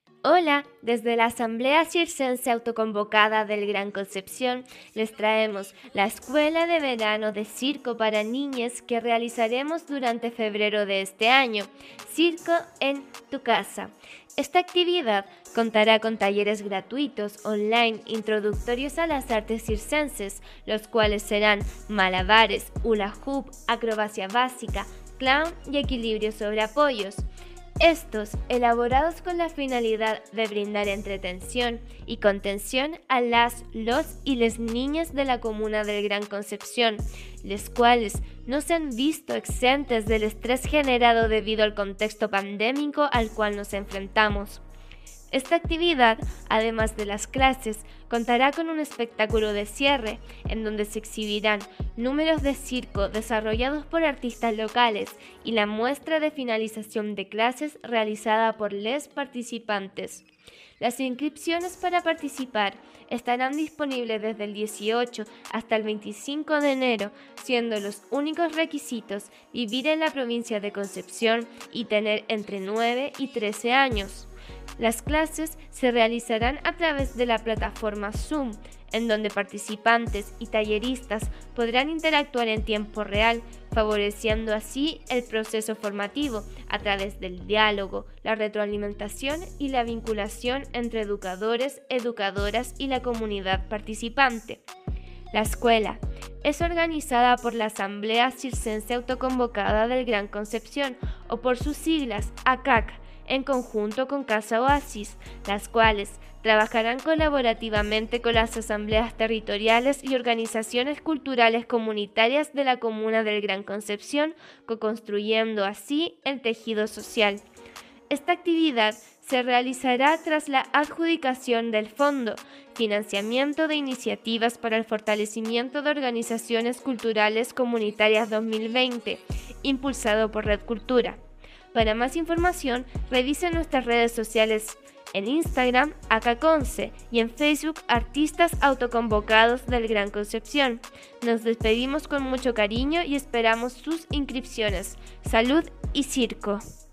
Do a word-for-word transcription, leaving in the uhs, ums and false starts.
Hola, desde la Asamblea Circense Autoconvocada del Gran Concepción les traemos la Escuela de Verano de Circo para Niñas que realizaremos durante febrero de este año, Circo en tu casa. Esta actividad contará con talleres gratuitos online introductorios a las artes circenses, los cuales serán malabares, hula hoop, acrobacia básica, clown y equilibrio sobre apoyos. Estos, elaborados con la finalidad de brindar entretención y contención a las, los y les niñas de la comuna del Gran Concepción, les cuales no se han visto exentas del estrés generado debido al contexto pandémico al cual nos enfrentamos. Esta actividad, además de las clases, contará con un espectáculo de cierre, en donde se exhibirán números de circo desarrollados por artistas locales y la muestra de finalización de clases realizada por les participantes. Las inscripciones para participar estarán disponibles desde el dieciocho hasta el veinticinco de enero, siendo los únicos requisitos vivir en la provincia de Concepción y tener entre nueve y trece años. Las clases se realizarán a través de la plataforma Zoom, en donde participantes y talleristas podrán interactuar en tiempo real, favoreciendo así el proceso formativo a través del diálogo, la retroalimentación y la vinculación entre educadores, educadoras y la comunidad participante. La escuela es organizada por la Asamblea Circense Autoconvocada del Gran Concepción, o por sus siglas A C A C, en conjunto con Casa Oasis, las cuales trabajarán colaborativamente con las asambleas territoriales y organizaciones culturales comunitarias de la comuna del Gran Concepción, co-construyendo así el tejido social. Esta actividad se realizará tras la adjudicación del Fondo Financiamiento de Iniciativas para el Fortalecimiento de Organizaciones Culturales Comunitarias dos mil veinte, impulsado por Red Cultura. Para más información, revisen nuestras redes sociales en Instagram, Acaconce, y en Facebook, Artistas Autoconvocados del Gran Concepción. Nos despedimos con mucho cariño y esperamos sus inscripciones. Salud y circo.